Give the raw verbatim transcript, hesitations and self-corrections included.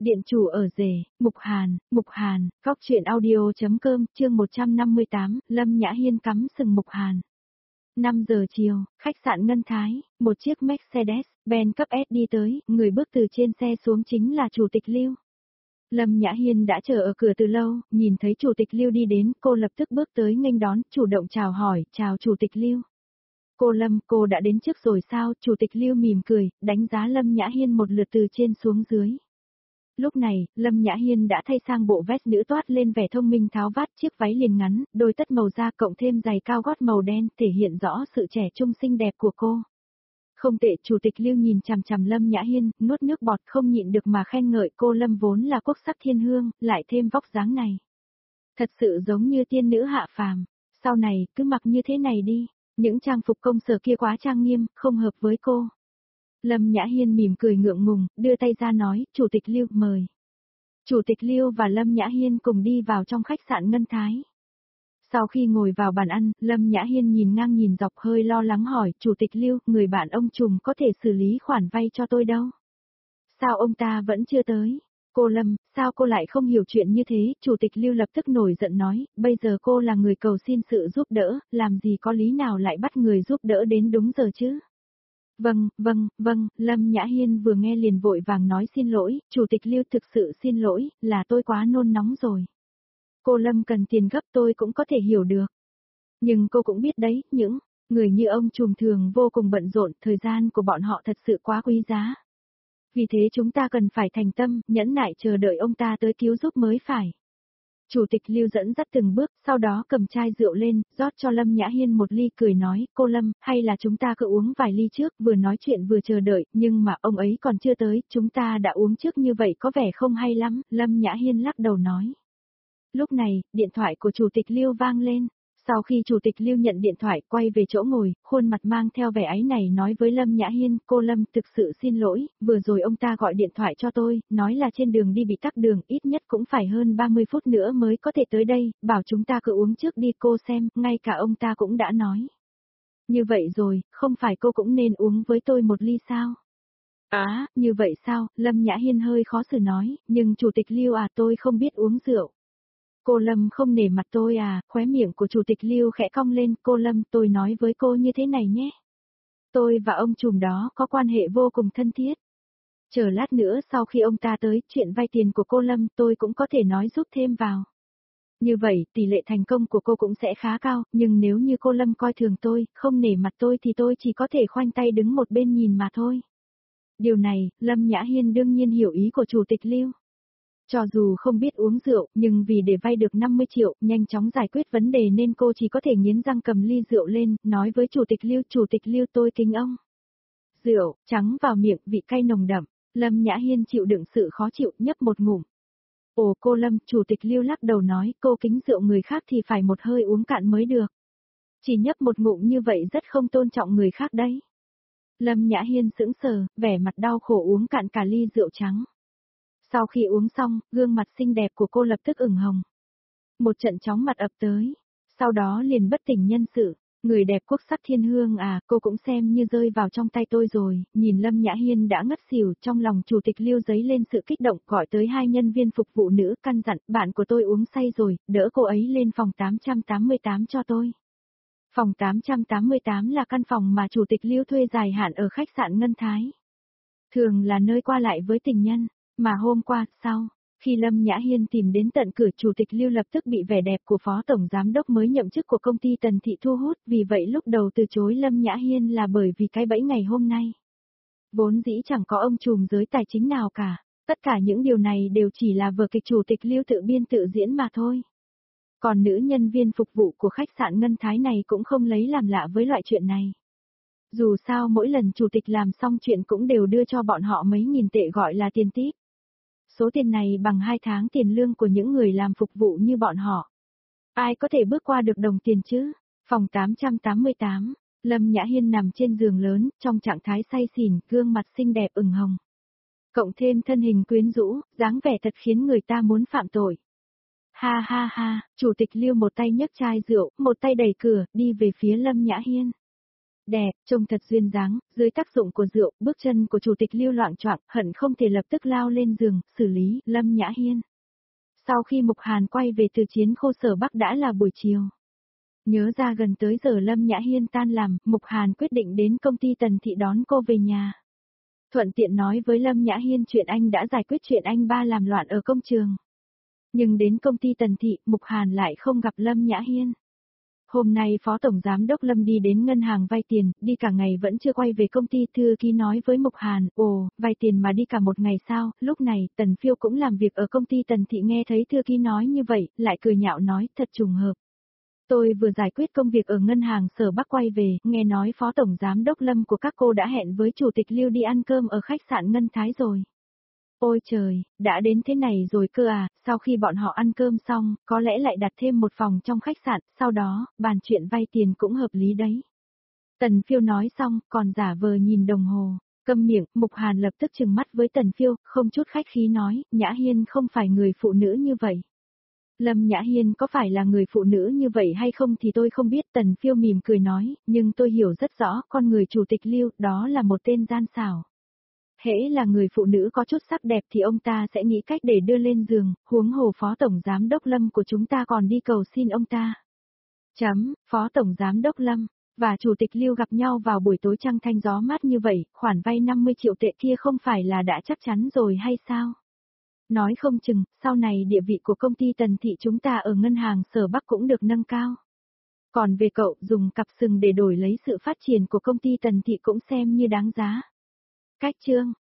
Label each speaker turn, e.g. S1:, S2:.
S1: Điện chủ ở rể, Mục Hàn, Mục Hàn, góc truyện audio.com, chương một trăm năm mươi tám, Lâm Nhã Hiên cắm sừng Mục Hàn. năm giờ chiều, khách sạn Ngân Thái, một chiếc Mercedes-Benz cấp S đi tới, người bước từ trên xe xuống chính là Chủ tịch Lưu. Lâm Nhã Hiên đã chờ ở cửa từ lâu, nhìn thấy Chủ tịch Lưu đi đến, cô lập tức bước tới nghênh đón, chủ động chào hỏi, chào Chủ tịch Lưu. Cô Lâm, cô đã đến trước rồi sao? Chủ tịch Lưu mỉm cười, đánh giá Lâm Nhã Hiên một lượt từ trên xuống dưới. Lúc này, Lâm Nhã Hiên đã thay sang bộ vest nữ toát lên vẻ thông minh tháo vát chiếc váy liền ngắn, đôi tất màu da cộng thêm giày cao gót màu đen thể hiện rõ sự trẻ trung xinh đẹp của cô. Không tệ, Chủ tịch Lưu nhìn chằm chằm Lâm Nhã Hiên, nuốt nước bọt không nhịn được mà khen ngợi cô Lâm vốn là quốc sắc thiên hương, lại thêm vóc dáng này. Thật sự giống như tiên nữ hạ phàm, sau này cứ mặc như thế này đi, những trang phục công sở kia quá trang nghiêm, không hợp với cô. Lâm Nhã Hiên mỉm cười ngượng ngùng, đưa tay ra nói, Chủ tịch Lưu mời. Chủ tịch Lưu và Lâm Nhã Hiên cùng đi vào trong khách sạn Ngân Thái. Sau khi ngồi vào bàn ăn, Lâm Nhã Hiên nhìn ngang nhìn dọc hơi lo lắng hỏi, Chủ tịch Lưu, người bạn ông trùm có thể xử lý khoản vay cho tôi đâu? Sao ông ta vẫn chưa tới? Cô Lâm, sao cô lại không hiểu chuyện như thế? Chủ tịch Lưu lập tức nổi giận nói, bây giờ cô là người cầu xin sự giúp đỡ, làm gì có lý nào lại bắt người giúp đỡ đến đúng giờ chứ? Vâng, vâng, vâng, Lâm Nhã Hiên vừa nghe liền vội vàng nói xin lỗi, Chủ tịch Lưu thực sự xin lỗi, là tôi quá nôn nóng rồi. Cô Lâm cần tiền gấp tôi cũng có thể hiểu được. Nhưng cô cũng biết đấy, những người như ông trùm thường vô cùng bận rộn, thời gian của bọn họ thật sự quá quý giá. Vì thế chúng ta cần phải thành tâm, nhẫn nại chờ đợi ông ta tới cứu giúp mới phải. Chủ tịch Lưu dẫn dắt từng bước, sau đó cầm chai rượu lên, rót cho Lâm Nhã Hiên một ly cười nói, cô Lâm, hay là chúng ta cứ uống vài ly trước, vừa nói chuyện vừa chờ đợi, nhưng mà ông ấy còn chưa tới, chúng ta đã uống trước như vậy có vẻ không hay lắm, Lâm Nhã Hiên lắc đầu nói. Lúc này, điện thoại của Chủ tịch Lưu vang lên. Sau khi Chủ tịch Lưu nhận điện thoại quay về chỗ ngồi, khuôn mặt mang theo vẻ áy này nói với Lâm Nhã Hiên, cô Lâm thực sự xin lỗi, vừa rồi ông ta gọi điện thoại cho tôi, nói là trên đường đi bị tắc đường, ít nhất cũng phải hơn ba mươi phút nữa mới có thể tới đây, bảo chúng ta cứ uống trước đi cô xem, ngay cả ông ta cũng đã nói. Như vậy rồi, không phải cô cũng nên uống với tôi một ly sao? Á, như vậy sao? Lâm Nhã Hiên hơi khó xử nói, nhưng Chủ tịch Lưu à tôi không biết uống rượu. Cô Lâm không nể mặt tôi à, khóe miệng của Chủ tịch Lưu khẽ cong lên, cô Lâm tôi nói với cô như thế này nhé. Tôi và ông trùm đó có quan hệ vô cùng thân thiết. Chờ lát nữa sau khi ông ta tới, chuyện vay tiền của cô Lâm tôi cũng có thể nói giúp thêm vào. Như vậy, tỷ lệ thành công của cô cũng sẽ khá cao, nhưng nếu như cô Lâm coi thường tôi, không nể mặt tôi thì tôi chỉ có thể khoanh tay đứng một bên nhìn mà thôi. Điều này, Lâm Nhã Hiên đương nhiên hiểu ý của Chủ tịch Lưu. Cho dù không biết uống rượu, nhưng vì để vay được năm mươi triệu, nhanh chóng giải quyết vấn đề nên cô chỉ có thể nghiến răng cầm ly rượu lên, nói với Chủ tịch Lưu, Chủ tịch Lưu tôi kính ông. Rượu, trắng vào miệng, vị cay nồng đậm, Lâm Nhã Hiên chịu đựng sự khó chịu, nhấp một ngụm. Ồ cô Lâm, Chủ tịch Lưu lắc đầu nói, cô kính rượu người khác thì phải một hơi uống cạn mới được. Chỉ nhấp một ngụm như vậy rất không tôn trọng người khác đấy. Lâm Nhã Hiên sững sờ, vẻ mặt đau khổ uống cạn cả ly rượu trắng. Sau khi uống xong, gương mặt xinh đẹp của cô lập tức ửng hồng. Một trận chóng mặt ập tới, sau đó liền bất tỉnh nhân sự. Người đẹp quốc sắc thiên hương à, cô cũng xem như rơi vào trong tay tôi rồi, nhìn Lâm Nhã Hiên đã ngất xỉu, trong lòng Chủ tịch Lưu dấy lên sự kích động, gọi tới hai nhân viên phục vụ nữ, căn dặn, bạn của tôi uống say rồi, đỡ cô ấy lên phòng tám trăm tám mươi tám cho tôi. Phòng tám trăm tám mươi tám là căn phòng mà Chủ tịch Lưu thuê dài hạn ở khách sạn Ngân Thái. Thường là nơi qua lại với tình nhân. Mà hôm qua, sau, khi Lâm Nhã Hiên tìm đến tận cửa, Chủ tịch Lưu lập tức bị vẻ đẹp của Phó Tổng Giám đốc mới nhậm chức của công ty Tần Thị thu hút, vì vậy lúc đầu từ chối Lâm Nhã Hiên là bởi vì cái bẫy ngày hôm nay. Vốn dĩ chẳng có ông trùm giới tài chính nào cả, tất cả những điều này đều chỉ là vở kịch Chủ tịch Lưu tự biên tự diễn mà thôi. Còn nữ nhân viên phục vụ của khách sạn Ngân Thái này cũng không lấy làm lạ với loại chuyện này. Dù sao mỗi lần Chủ tịch làm xong chuyện cũng đều đưa cho bọn họ mấy nghìn tệ gọi là tiền tip. Số tiền này bằng hai tháng tiền lương của những người làm phục vụ như bọn họ. Ai có thể bước qua được đồng tiền chứ? Phòng tám trăm tám mươi tám, Lâm Nhã Hiên nằm trên giường lớn, trong trạng thái say xỉn, gương mặt xinh đẹp ửng hồng. Cộng thêm thân hình quyến rũ, dáng vẻ thật khiến người ta muốn phạm tội. Ha ha ha, Chủ tịch Lưu một tay nhấc chai rượu, một tay đẩy cửa, đi về phía Lâm Nhã Hiên. Đẹp, trông thật duyên dáng, dưới tác dụng của rượu, bước chân của chủ tịch Lưu loạng choạng, hận không thể lập tức lao lên giường, xử lý, Lâm Nhã Hiên. Sau khi Mục Hàn quay về từ chiến khu sở Bắc đã là buổi chiều. Nhớ ra gần tới giờ Lâm Nhã Hiên tan làm, Mục Hàn quyết định đến công ty Tần Thị đón cô về nhà. Thuận tiện nói với Lâm Nhã Hiên chuyện anh đã giải quyết chuyện anh ba làm loạn ở công trường. Nhưng đến công ty Tần Thị, Mục Hàn lại không gặp Lâm Nhã Hiên. Hôm nay Phó Tổng Giám Đốc Lâm đi đến ngân hàng vay tiền, đi cả ngày vẫn chưa quay về công ty. Thư ký nói với Mục Hàn, ồ, vay tiền mà đi cả một ngày sao? Lúc này, Tần Phiêu cũng làm việc ở công ty Tần Thị, nghe thấy thư ký nói như vậy, lại cười nhạo nói, thật trùng hợp. Tôi vừa giải quyết công việc ở ngân hàng sở Bắc quay về, nghe nói Phó Tổng Giám Đốc Lâm của các cô đã hẹn với Chủ tịch Lưu đi ăn cơm ở khách sạn Ngân Thái rồi. Ôi trời, đã đến thế này rồi cơ à, sau khi bọn họ ăn cơm xong, có lẽ lại đặt thêm một phòng trong khách sạn, sau đó, bàn chuyện vay tiền cũng hợp lý đấy. Tần Phiêu nói xong, còn giả vờ nhìn đồng hồ, câm miệng, Mục Hàn lập tức trừng mắt với Tần Phiêu, không chút khách khí nói, Nhã Hiên không phải người phụ nữ như vậy. Lâm Nhã Hiên có phải là người phụ nữ như vậy hay không thì tôi không biết. Tần Phiêu mỉm cười nói, nhưng tôi hiểu rất rõ, con người Chủ tịch Lưu, đó là một tên gian xảo. Hễ là người phụ nữ có chút sắc đẹp thì ông ta sẽ nghĩ cách để đưa lên giường, huống hồ Phó Tổng Giám Đốc Lâm của chúng ta còn đi cầu xin ông ta. Chấm, Phó Tổng Giám Đốc Lâm và Chủ tịch Lưu gặp nhau vào buổi tối trăng thanh gió mát như vậy, khoản vay năm mươi triệu tệ kia không phải là đã chắc chắn rồi hay sao? Nói không chừng, sau này địa vị của công ty Tần Thị chúng ta ở ngân hàng sở Bắc cũng được nâng cao. Còn về cậu, dùng cặp sừng để đổi lấy sự phát triển của công ty Tần Thị cũng xem như đáng giá. Cách chương